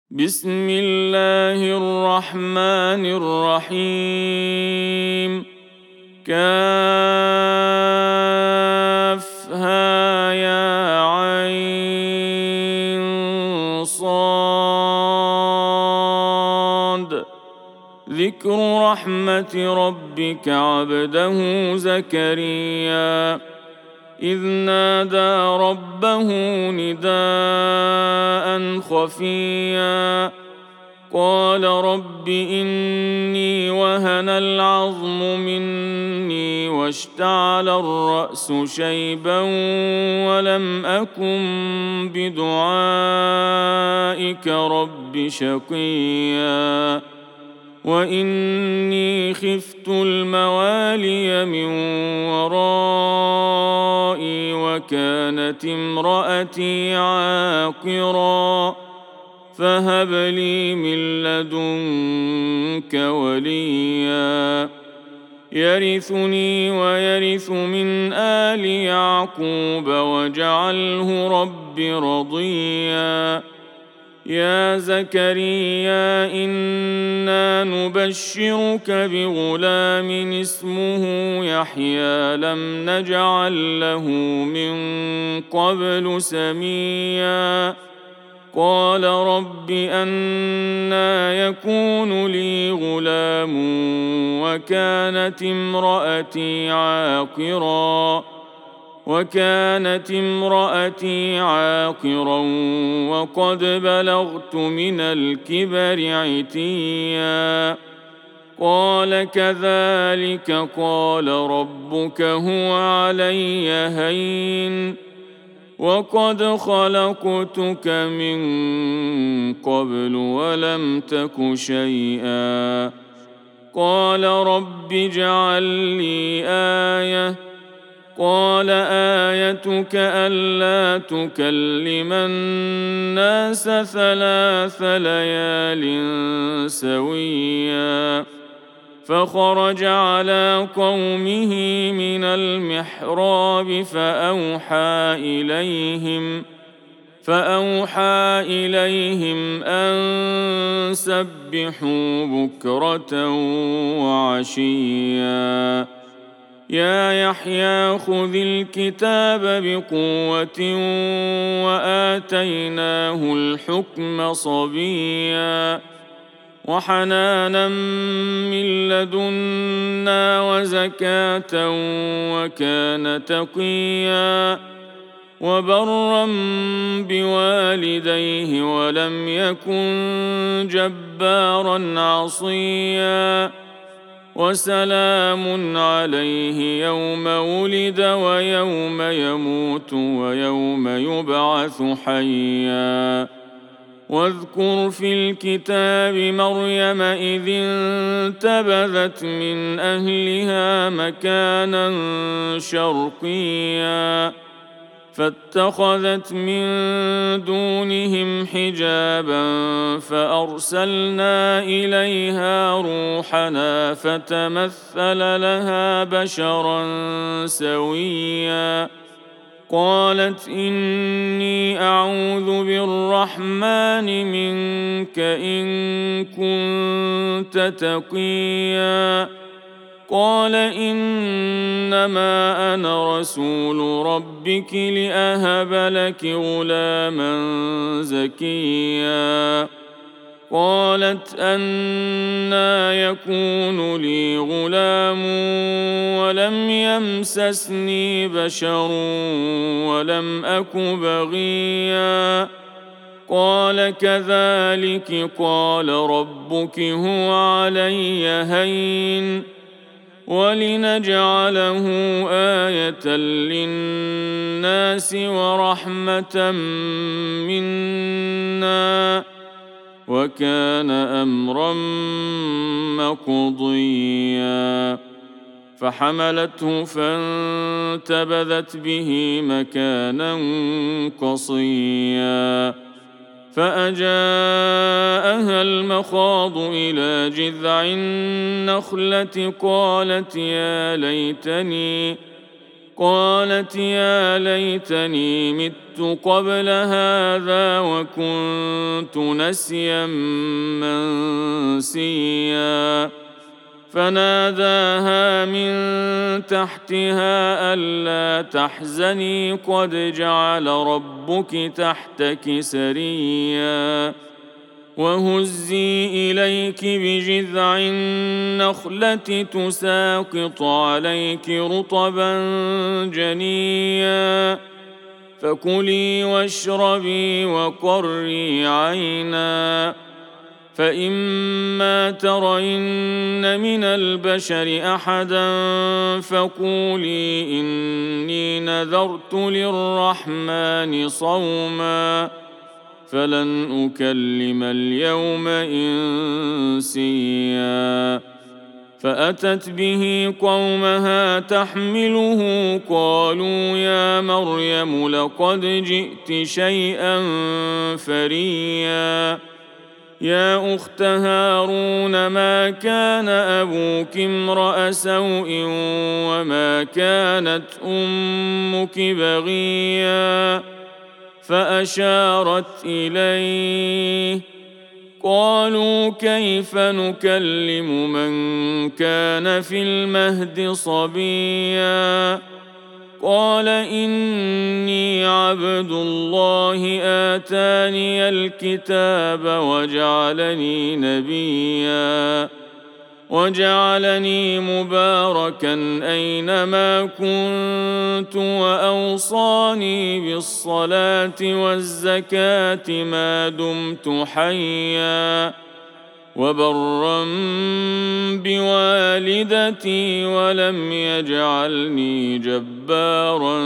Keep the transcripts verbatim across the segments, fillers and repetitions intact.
بسم الله الرحمن الرحيم. كافها يا عين صاد. ذكر رحمة ربك عبده زكريا إذ نادى ربه نداء خفيا قال رب إني وهن العظم مني واشتعل الرأس شيبا ولم أكن بدعائك رب شقيا وإني خفت الموالي من ورائي وكانت امرأتي عاقرا فهب لي من لدنك وليا يرثني ويرث من آل يعقوب واجعله رب رضيا. يا زكريا إنا نبشرك بغلام اسمه يحيى لم نجعل له من قبل سميا قال رب أنى يكون لي غلام وكانت امرأتي عاقرا وكانت امرأتي عاقرا وقد بلغت من الكبر عتيا قال كذلك قال ربك هو علي هين وقد خلقتك من قبل ولم تك شيئا قال رب اجعل لي آية قال آيتك ألا تكلم الناس ثلاث ليال سويا فخرج على قومه من المحراب فأوحى إليهم فأوحى إليهم أن سبحوا بكرة وعشيا يا يحيى خذ الكتاب بقوة وآتيناه الحكم صبيا وحنانا من لدنا وزكاة وكان تقيا وبرا بوالديه ولم يكن جبارا عصيا وسلام عليه يوم ولد ويوم يموت ويوم يبعث حيا واذكر في الكتاب مريم إذ انتبذت من أهلها مكانا شرقيا فاتخذت من دونهم حجابا فأرسلنا إليها روحنا فتمثل لها بشرا سويا قالت إني أعوذ بالرحمن منك إن كنت تقيا قال إنما أنا رسول ربك لأهب لك غلاما زكيا قالت أنى يكون لي غلام ولم يمسسني بشر ولم أك بغيا قال كذلك قال ربك هو علي هين ولنجعله آية للناس ورحمة منا وكان أمرا مقضيا فحملته فانتبذت به مكانا قصيا فأجاءها المخاض إلى جذع النخلة قالت يا ليتني قالت يا ليتني مت قبل هذا وكنت نسيا منسيا فناداها من تحتها ألا تحزني قد جعل ربك تحتك سريا وهزي إليك بجذع النخلة تساقط عليك رطبا جنيا فكلي واشربي وقري عينا فإما ترين من البشر أحدا فقولي إني نذرت للرحمن صوما فلن أكلم اليوم إنسيا فأتت به قومها تحمله قالوا يا مريم لقد جئت شيئا فريا يا أخت هارون ما كان أبوك امرأ سوء وما كانت أمك بغيا فأشارت إليه قالوا كيف نكلم من كان في المهد صبيا قال إني عبد الله آتاني الكتاب وجعلني نبيا وجعلني مباركا أينما كنت وأوصاني بالصلاة والزكاة ما دمت حيا وبرا بوالدتي ولم يجعلني جبارا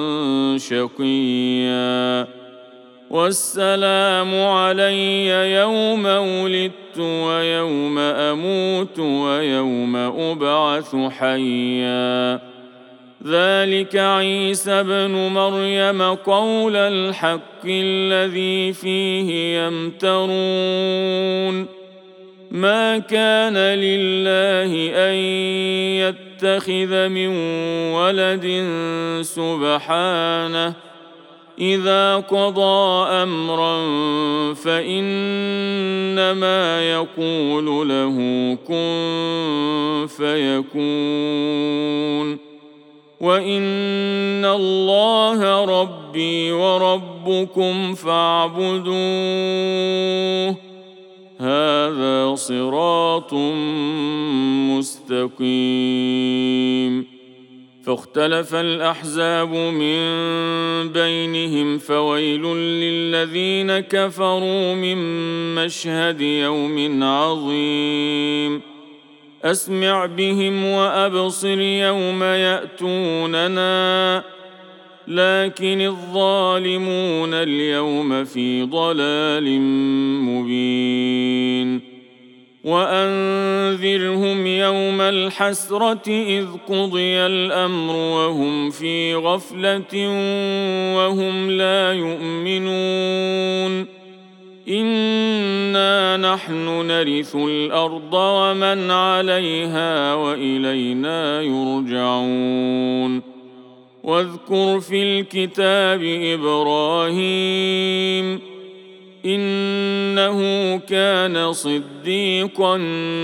شقيا والسلام علي يوم ولدت ويوم أموت ويوم أبعث حيا ذلك عيسى بن مريم قول الحق الذي فيه يمترون ما كان لله أن يتخذ من ولد سبحانه إذا قضى أمرا فإنما يقول له كن فيكون وإن الله ربي وربكم فاعبدوه هذا صراط مستقيم فاختلف الأحزاب من بينهم فويل للذين كفروا من مشهد يوم عظيم أسمع بهم وأبصر يوم يأتوننا لكن الظالمون اليوم في ضلال مبين وأنذرهم يوم الحسرة إذ قضي الأمر وهم في غفلة وهم لا يؤمنون إنا نحن نرث الأرض ومن عليها وإلينا يرجعون واذكر في الكتاب إبراهيم إنه كان صديقا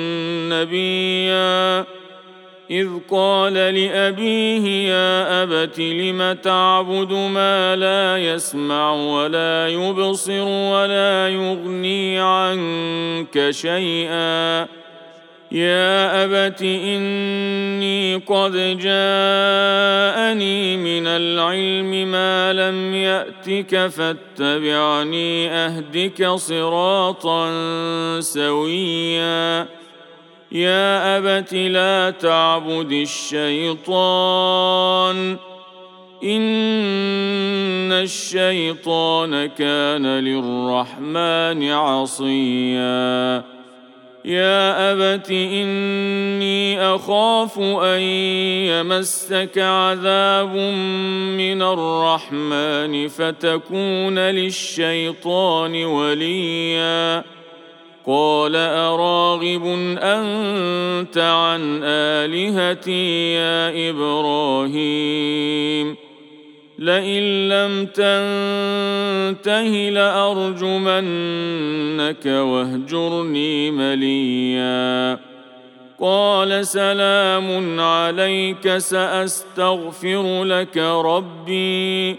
نبيا إذ قال لأبيه يا أبت لم تعبد ما لا يسمع ولا يبصر ولا يغني عنك شيئا يا أبت إني قد جاءني من العلم ما لم يأتك فاتبعني أهدك صراطا سويا يا أبت لا تعبد الشيطان إن الشيطان كان للرحمن عصيا يا أبت إني أخاف أن يمسك عذاب من الرحمن فتكون للشيطان وليا قال أراغب أنت عن آلهتي يا إبراهيم لئن لم تنته لأرجمنك واهجرني مليا قال سلام عليك سأستغفر لك ربي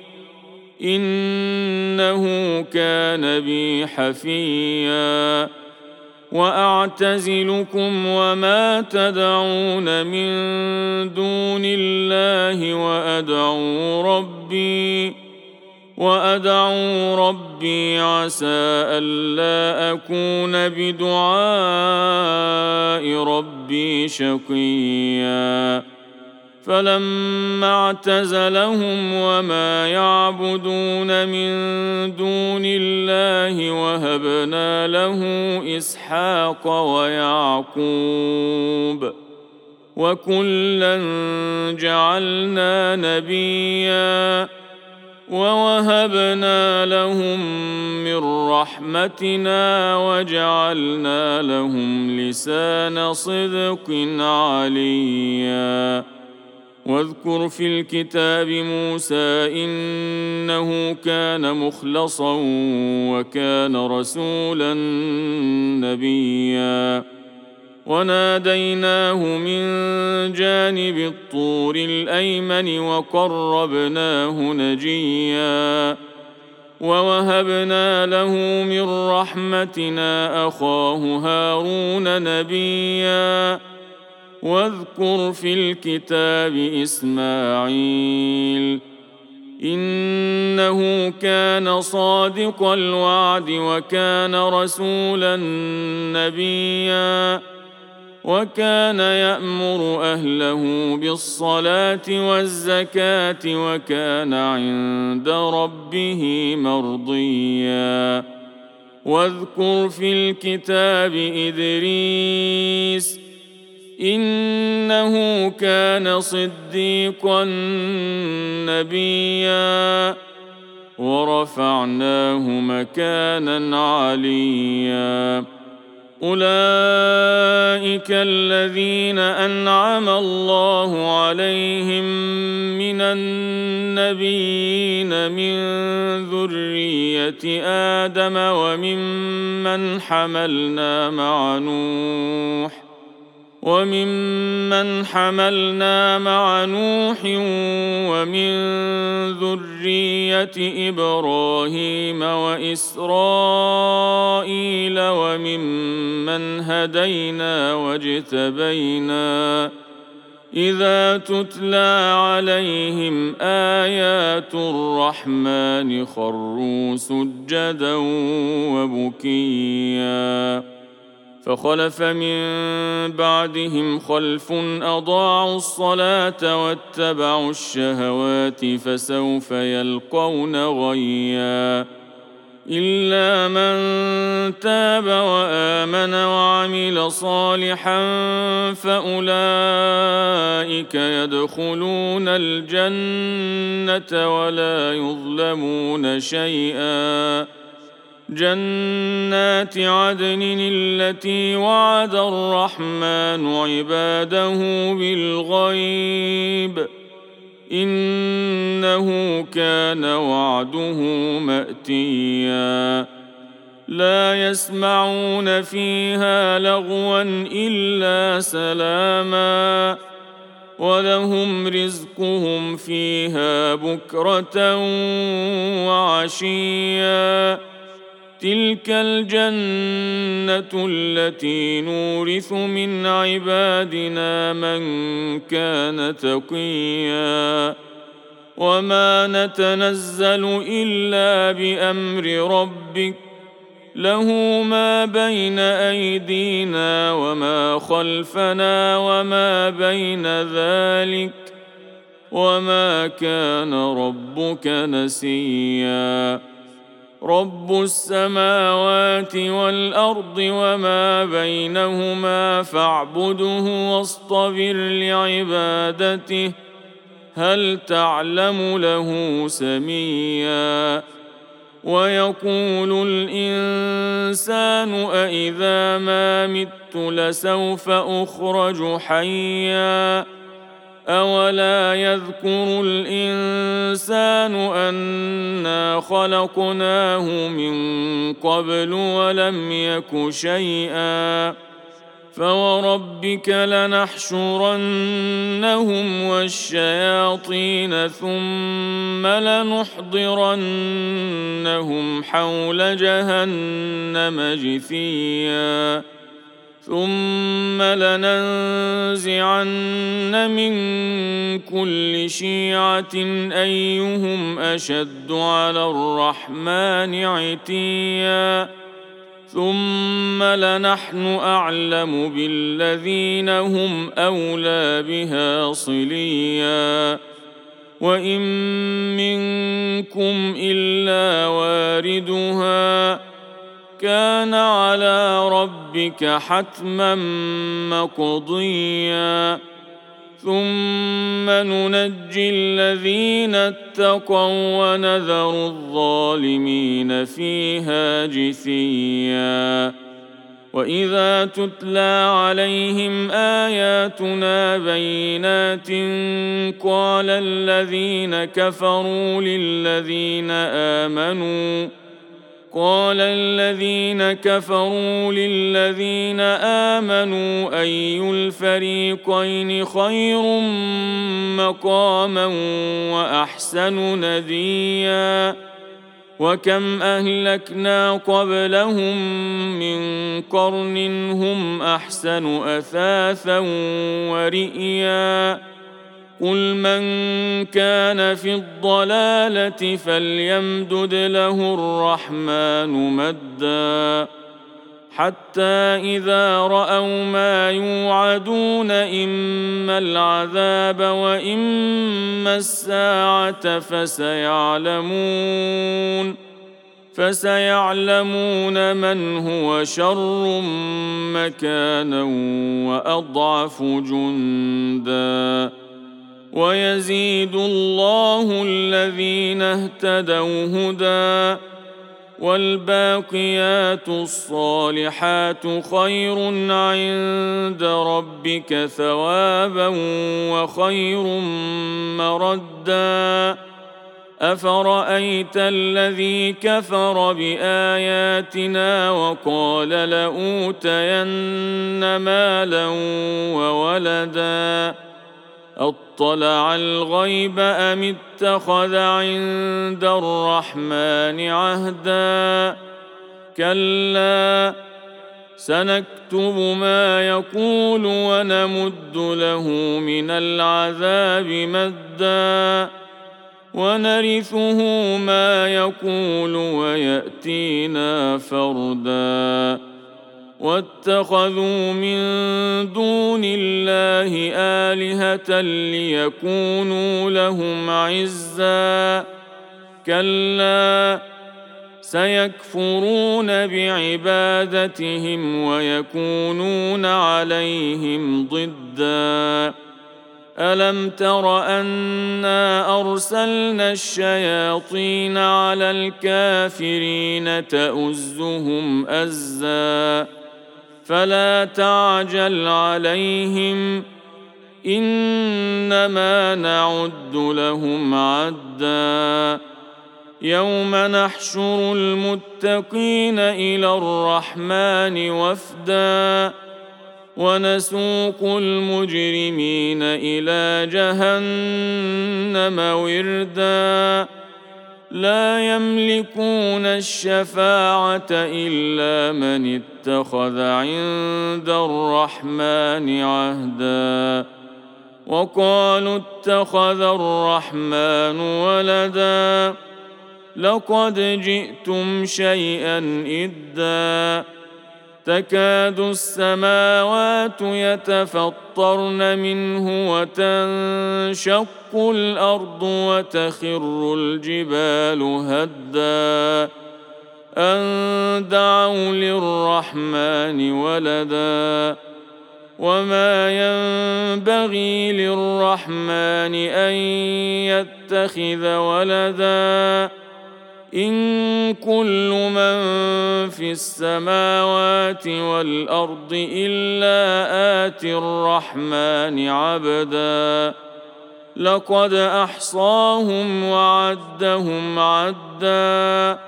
إنه كان بي حفيا وأعتزلكم وما تدعون من دون الله وأدعو ربي وأدعو ربي عسى ألا أكون بدعاء ربي شقيا فلما اعتزلهم وما يعبدون من دون الله وهبنا له إسحاق ويعقوب وكلا جعلنا نبيا ووهبنا لهم من رحمتنا وجعلنا لهم لسان صدق عليا واذكر في الكتاب موسى إنه كان مخلصا وكان رسولا نبيا وناديناه من جانب الطور الأيمن وقربناه نجيا ووهبنا له من رحمتنا أخاه هارون نبيا واذكر في الكتاب إسماعيل إنه كان صادق الوعد وكان رسولا نبيا وكان يأمر أهله بالصلاة والزكاة وكان عند ربه مرضيا واذكر في الكتاب إدريس إنه كان صديقا نبيا ورفعناه مكانا عليا أولئك الذين أنعم الله عليهم من النبيين من ذرية آدم وممن حملنا مع نوح وممن حملنا مع نوح ومن ذرية إبراهيم وإسرائيل وممن هدينا واجتبينا إذا تتلى عليهم آيات الرحمن خروا سجدا وبكيا فخلف من بعدهم خلف أضاعوا الصلاة واتبعوا الشهوات فسوف يلقون غيا إلا من تاب وآمن وعمل صالحا فأولئك يدخلون الجنة ولا يظلمون شيئا جنات عدن التي وعد الرحمن عباده بالغيب إنه كان وعده مأتيا لا يسمعون فيها لغوا إلا سلاما ولهم رزقهم فيها بكرة وعشيا تلك الجنة التي نورث من عبادنا من كان تقيا وما نتنزل إلا بأمر ربك له ما بين أيدينا وما خلفنا وما بين ذلك وما كان ربك نسيا رب السماوات والأرض وما بينهما فاعبده واصطبر لعبادته هل تعلم له سميا ويقول الإنسان أإذا ما مت لسوف أخرج حيا أولا يذكر الإنسان أنا خلقناه من قبل ولم يك شيئا فوربك لنحشرنهم والشياطين ثم لنحضرنهم حول جهنم جثيا ثم لننزعن من كل شيعة أيهم أشد على الرحمن عتيا ثم لنحن أعلم بالذين هم أولى بها صليا وإن منكم إلا واردها كان على ربك حتما مقضيا ثم ننجي الذين اتقوا ونذر الظالمين فيها جثيا وإذا تتلى عليهم آياتنا بينات قال الذين كفروا للذين آمنوا قال الذين كفروا للذين آمنوا أي الفريقين خير مقاما وأحسن نديا وكم أهلكنا قبلهم من قرن هم أحسن أثاثا ورئيا قل من كان في الضلالة فليمدد له الرحمن مدا حتى إذا رأوا ما يوعدون إما العذاب وإما الساعة فسيعلمون فسيعلمون من هو شر مكانا وأضعف جندا ويزيد الله الذين اهتدوا هدى والباقيات الصالحات خير عند ربك ثوابا وخير مردا أفرأيت الذي كفر بآياتنا وقال لأوتين مالا وولدا أطلع الغيب أم اتخذ عند الرحمن عهدا كلا سنكتب ما يقول ونمد له من العذاب مدا ونرثه ما يقول ويأتينا فردا واتخذوا من دون الله آلهة ليكونوا لهم عزا كلا سيكفرون بعبادتهم ويكونون عليهم ضدا ألم تر أنا أرسلنا الشياطين على الكافرين تؤزهم أزا فلا تعجل عليهم إنما نعد لهم عدا يوم نحشر المتقين إلى الرحمن وفدا ونسوق المجرمين إلى جهنم وردا لا يملكون الشفاعة إلا من اتخذ عند الرحمن عهدا وقالوا اتخذ الرحمن ولدا لقد جئتم شيئا إدا تكاد السماوات يتفطرن منه وتنشق الأرض وتخر الجبال هدا أن دعوا للرحمن ولدا وما ينبغي للرحمن أن يتخذ ولدا إن كل من في السماوات والأرض إلا آتي الرحمن عبدا لقد أحصاهم وعدهم عدا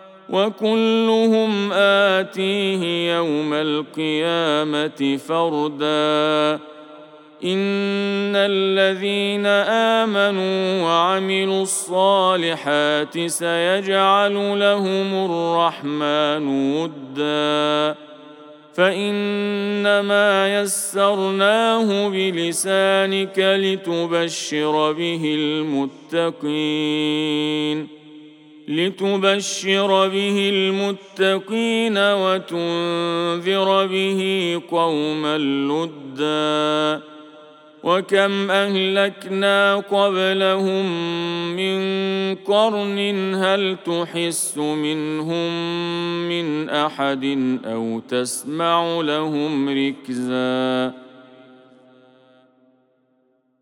وكلهم آتيه يوم القيامة فردا إن الذين آمنوا وعملوا الصالحات سيجعل لهم الرحمن ودا فإنما يسرناه بلسانك لتبشر به المتقين لتبشر به المتقين وتنذر به قوما لدا وكم أهلكنا قبلهم من قرن هل تحس منهم من أحد أو تسمع لهم ركزا